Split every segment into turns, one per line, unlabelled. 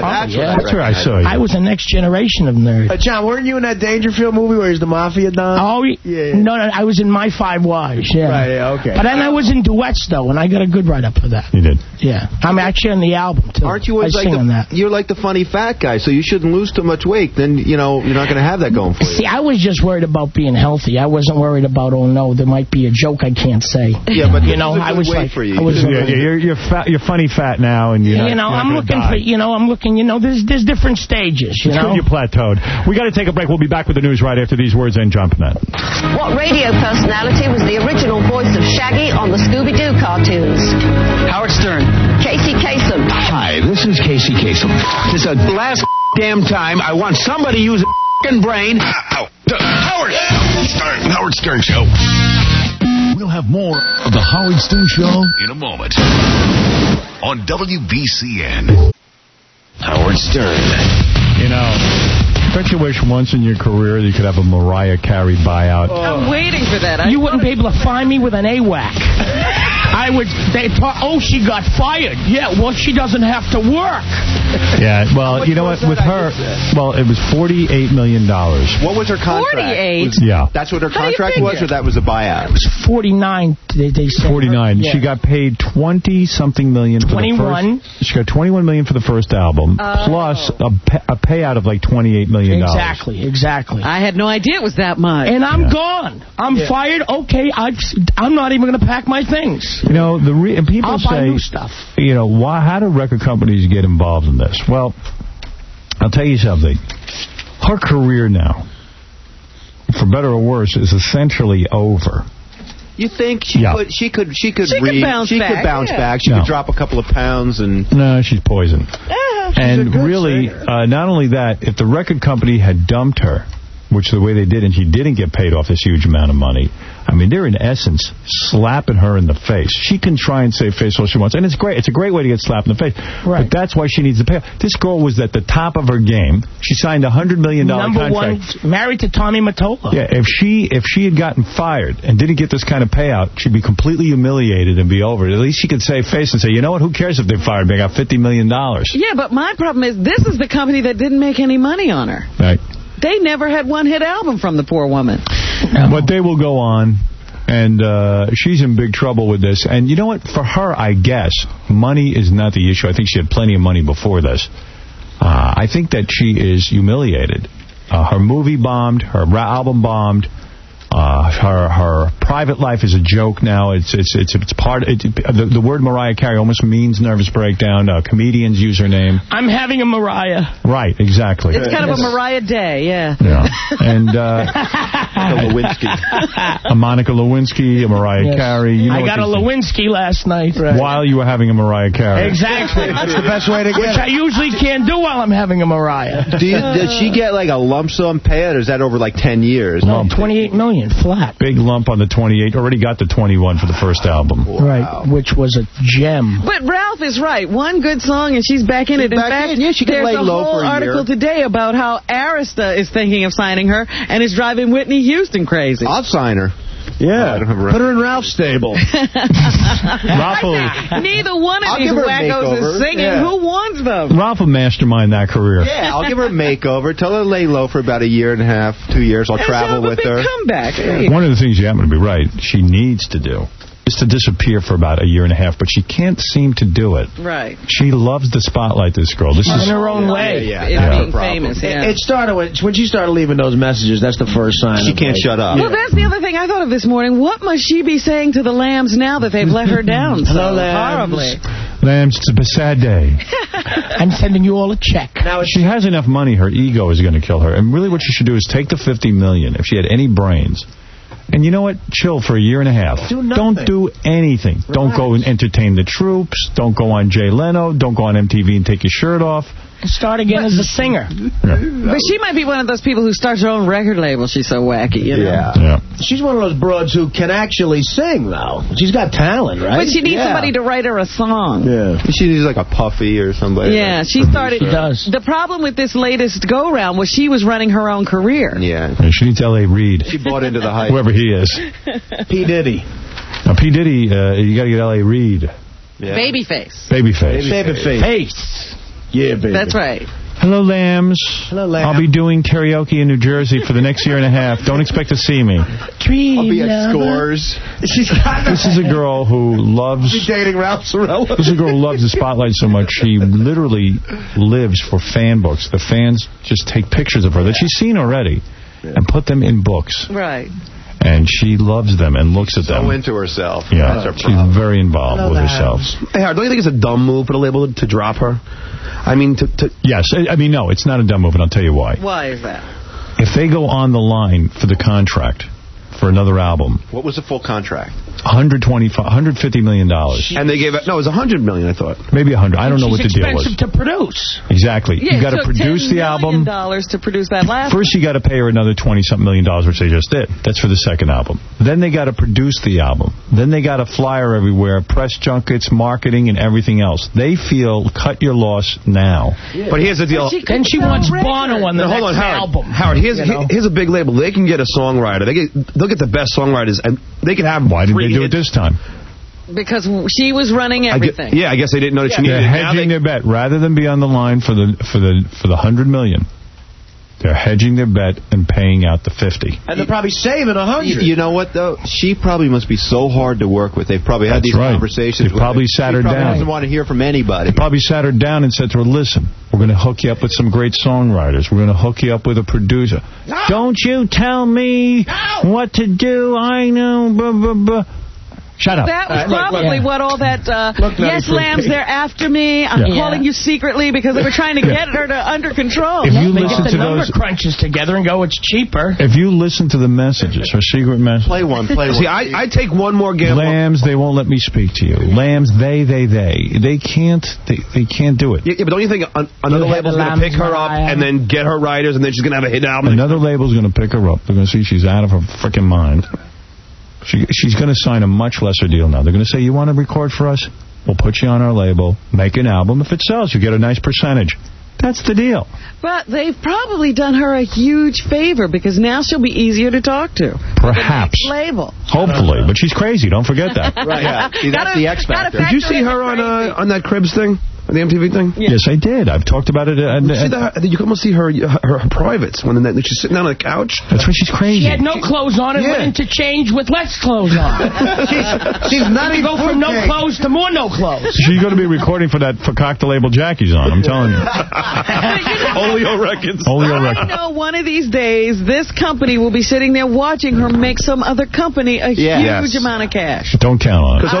That's where I saw you.
I was the next generation of nerd.
John, weren't you in that Dangerfield movie where he's the mafia don?
Oh, yeah. No, I was in My Five Wives, yeah.
Right, yeah, okay.
But then I was in duets, though, and I got a good write-up for that.
You did?
Yeah. I'm actually on the album, too.
Aren't you always you're like the funny fat guy, so you shouldn't lose too much weight. Then, you're not going to have that going for you.
See, I was just worried about being healthy. I wasn't worried about, oh, no, there might be a joke I can't say.
Yeah, but
I was like,
for you.
You're funny fat now, and
I'm looking for, there's different stages,
It's good you plateaued. We got to take a break. We'll be back with the news right after these words and Jumping That.
What radio personality was the original voice of Shaggy on the Scooby-Doo cartoons?
Howard Stern.
Casey Kasem.
Hi, this is Casey Kasem. This is the last damn time I want somebody to use a f***ing brain.
Howard Stern Show. We'll have more of the Howard Stern Show in a moment on WBCN. Howard Stern.
Don't you wish once in your career that you could have a Mariah Carey buyout?
I'm waiting for that.
You wouldn't be able to find me with an AWAC. They thought, she got fired. Yeah, well, she doesn't have to work.
Yeah, well, you know what? With her, it was $48 million.
What was her contract?
48?
Yeah.
That's what her contract was, or that was a buyout?
It was 49, they said.
49. Yeah. She got paid 20-something million for
21.
She got $21 million for the first album, plus a payout of like $28 million.
Exactly.
I had no idea it was that much.
And I'm gone. I'm fired. Okay, I'm not even going to pack my things.
And people
I'll
say,
buy new stuff.
How do record companies get involved in this? Well, I'll tell you something. Her career now, for better or worse, is essentially over.
You think she could bounce back. She could drop a couple of pounds and...
No, she's poison. And really, not only that, if the record company had dumped her, which the way they did, and she didn't get paid off this huge amount of money, I mean, they're in essence slapping her in the face. She can try and save face all she wants, and it's great. It's a great way to get slapped in the face. Right. But that's why she needs the payoff. This girl was at the top of her game. She signed a $100 million contract.
Number one, married to Tommy Mottola.
Yeah, if she had gotten fired and didn't get this kind of payout, she'd be completely humiliated and be over it. At least she could save face and say, you know what, who cares if they fired me? I got $50 million. Yeah,
but my problem is this is the company that didn't make any money on her.
Right.
They never had one hit album from the poor woman.
But they will go on, and she's in big trouble with this. And you know what? For her, I guess, money is not the issue. I think she had plenty of money before this. I think that she is humiliated. Her movie bombed. Her album bombed. Her private life is a joke now. It's part. The word Mariah Carey almost means nervous breakdown. Comedians use her name.
I'm having a Mariah.
Right, exactly.
It's kind of a Mariah Day, yeah.
And
Lewinsky.
A Monica Lewinsky, a Mariah Carey.
I got a Lewinsky last night.
Right. While you were having a Mariah Carey.
Exactly.
That's the best way to get
it. Which I usually can't do while I'm having a Mariah.
Does she get like a lump sum payout, or is that over like 10 years?
No, $28 million flat.
Big lump on the 28. Already got the 21 for the first album.
Wow.
Right, which was a gem.
But Ralph is right. One good song and she's back in it. In fact,
she can lay low for a
whole article today about how Arista is thinking of signing her and is driving Whitney Houston crazy.
I'll sign her.
Yeah, put her in Ralph's stable.
Neither one of these wackos is singing. Yeah. Who wants them?
Ralph will mastermind that career.
Yeah, I'll give her a makeover. Tell her to lay low for about a year and a half, 2 years. I'll travel with her.
Comeback.
One of the things you happen to be right, she needs to do is to disappear for about a year and a half, but she can't seem to do it.
Right.
She loves the spotlight, this girl. This is
in her own way.
Being famous,
It started when she started leaving those messages. That's the first sign.
She can't shut up.
Well, that's the other thing I thought of this morning. What must she be saying to the Lambs now that they've let her down so horribly?
Lambs, it's a sad day.
I'm sending you all a check.
Now, if she has enough money, her ego is going to kill her. And really what she should do is take the $50 million, if she had any brains, and you know what? Chill for a year and a half. Don't do anything. Right. Don't go and entertain the troops. Don't go on Jay Leno. Don't go on MTV and take your shirt off.
And start again as a singer.
Yeah. But she might be one of those people who starts her own record label. She's so wacky, you know?
Yeah.
She's one of those broads who can actually sing, though. She's got talent, right?
But she needs somebody to write her a song.
Yeah. She needs like a Puffy or somebody.
Yeah, she started. She does. The problem with this latest go-round was she was running her own career.
Yeah.
She needs L.A. Reid.
She bought into the hype.
Whoever he is.
P. Diddy.
Now, P. Diddy, you got to get L.A. Reid.
Yeah. Babyface.
Babyface.
Babyface.
Face.
Yeah, baby.
That's right.
Hello, Lambs.
Hello, Lamb.
I'll be doing karaoke in New Jersey for the next year and a half. Don't expect to see me.
I'll be at Scores.
This is a girl who loves...
She's dating Ralph Sorella.
This is a girl who loves the spotlight so much, she literally lives for fan books. The fans just take pictures of her that she's seen already and put them in books.
Right.
And she loves them and looks at them.
So into herself.
Yeah,
That's her
she's
problem.
very involved with herself.
Hey, Howard, don't you think it's a dumb move for the label to drop her? I mean,
Yes, I mean, no, it's not a dumb move, and I'll tell you why.
Why is that?
If they go on the line for the contract for another album...
What was the full contract?
$150 million.
And they gave it... No, it was $100 million, I thought.
Maybe 100. I don't know what the deal was.
She's expensive to produce.
Exactly.
Yeah,
you got to produce the album.
$10 million to produce that last
First, you got to pay her another $20-something million, which they just did. That's for the second album. Then they got to produce the album. Then they got to fly her everywhere, press junkets, marketing, and everything else. They feel, cut your loss now.
Yeah. But here's the deal.
And she wants Bono on the next album.
Howard, here's a big label. They can get a songwriter. They'll get the best songwriters, and they can have...
Why didn't they do it this time?
Because she was running everything.
I guess they didn't know that she needed it.
They're hedging their bet. Rather than be on the line for the $100 million, they're hedging their bet and paying out the 50.
And they're probably saving 100.
You know what, though? She probably must be so hard to work with. They've probably had these conversations.
They probably sat her down.
She probably doesn't want to hear from anybody.
They probably sat her down and said to her, listen, we're going to hook you up with some great songwriters. We're going to hook you up with a producer. No! Don't you tell me what to do. I know. Blah, blah, blah. Shut up.
That was probably what all that, yes, Lambs, they're after me. I'm calling you secretly because they were trying to get her under control.
If you
they
listen
get the
to
number
those
crunches together and go, it's cheaper.
If you listen to the messages, her secret messages.
Play one.
See, I take one more gamble.
Lambs, they won't let me speak to you. Lambs, they can't do it.
Yeah, but don't you think another label's going to pick her up and then get her writers and then she's going to have a hit album?
Another label's going to pick her up. They're going to see she's out of her freaking mind. She's going to sign a much lesser deal now. They're going to say, you want to record for us? We'll put you on our label, make an album. If it sells, you get a nice percentage. That's the deal.
But they've probably done her a huge favor because now she'll be easier to talk to.
Perhaps.
The next label.
Hopefully. But she's crazy. Don't forget that.
Right, yeah. See, that's the X factor.
Did you see her on that Cribs thing? The MTV thing?
Yes, I did. I've talked about it.
You can almost see her privates when she's sitting down on the couch.
That's why she's crazy.
She had no clothes on and went into change with less clothes on.
she's not even
go from no clothes to more no clothes.
She's going to be recording for Cock the Label Jackie's on, I'm telling you.
Oleo Records.
I know one of these days this company will be sitting there watching her make some other company a huge amount of cash.
Don't count on it.
Because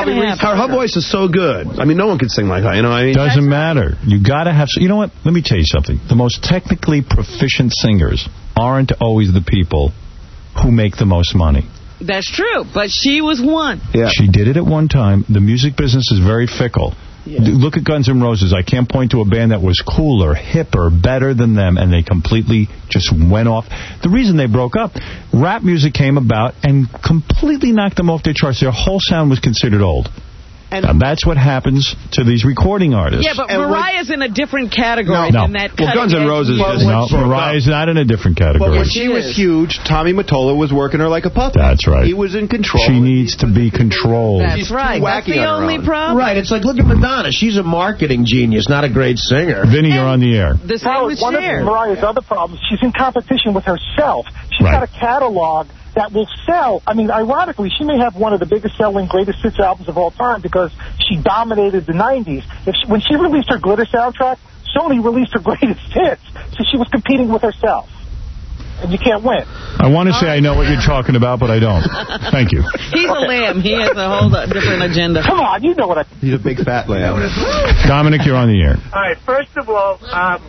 her voice is so good. I mean, no one can sing like her. You know what I mean?
Doesn't matter. You got to have... You know what? Let me tell you something. The most technically proficient singers aren't always the people who make the most money.
That's true, but she was one.
Yeah. She did it at one time. The music business is very fickle. Yeah. Look at Guns N' Roses. I can't point to a band that was cooler, hipper, better than them, and they completely just went off. The reason they broke up, rap music came about and completely knocked them off their charts. Their whole sound was considered old. And that's what happens to these recording artists.
Yeah, but Mariah's in a different category than that.
Well, Guns N' Roses is
no, Mariah's not in a different category.
But when she was huge, Tommy Mottola was working her like a puppet.
That's right.
He was in control.
She needs to be controlled.
That's right. That's the only problem.
Right. It's like, look at Madonna. She's a marketing genius, not a great singer.
Vinny, you're on the air.
The same with
one of Mariah's other problems, she's in competition with herself. She's got a catalog that will sell. I mean, ironically, she may have one of the biggest selling greatest hits albums of all time because she dominated the 90s. When she released her Glitter soundtrack, Sony released her greatest hits, so she was competing with herself. And you can't win.
I want to say I know what you're talking about, but I don't. Thank you.
He's a lamb. He has a whole different agenda.
Come on, you know what I...
He's a big fat lamb.
Dominic, you're on the air.
All right, first of all,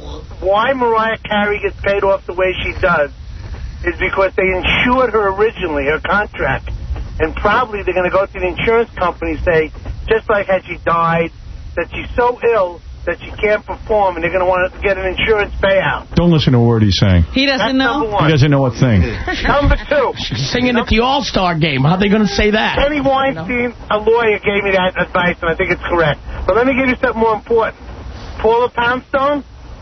why Mariah Carey gets paid off the way she does is because they insured her originally, her contract. And probably they're going to go to the insurance company and say, just like had she died, that she's so ill that she can't perform, and they're going to want to get an insurance payout.
Don't listen to a word he's saying.
He doesn't know?
He doesn't know a thing.
Number two.
She's singing at the All-Star game. How are they going to say that?
Penny Weinstein, a lawyer, gave me that advice, and I think it's correct. But let me give you something more important. Paula Poundstone?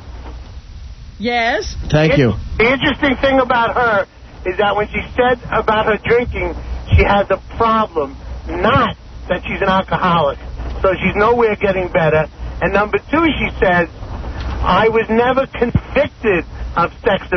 Yes?
Thank you.
The interesting thing about her is that when she said about her drinking, she has a problem, not that she's an alcoholic. So she's nowhere getting better. And number two, she says, I was never convicted of sex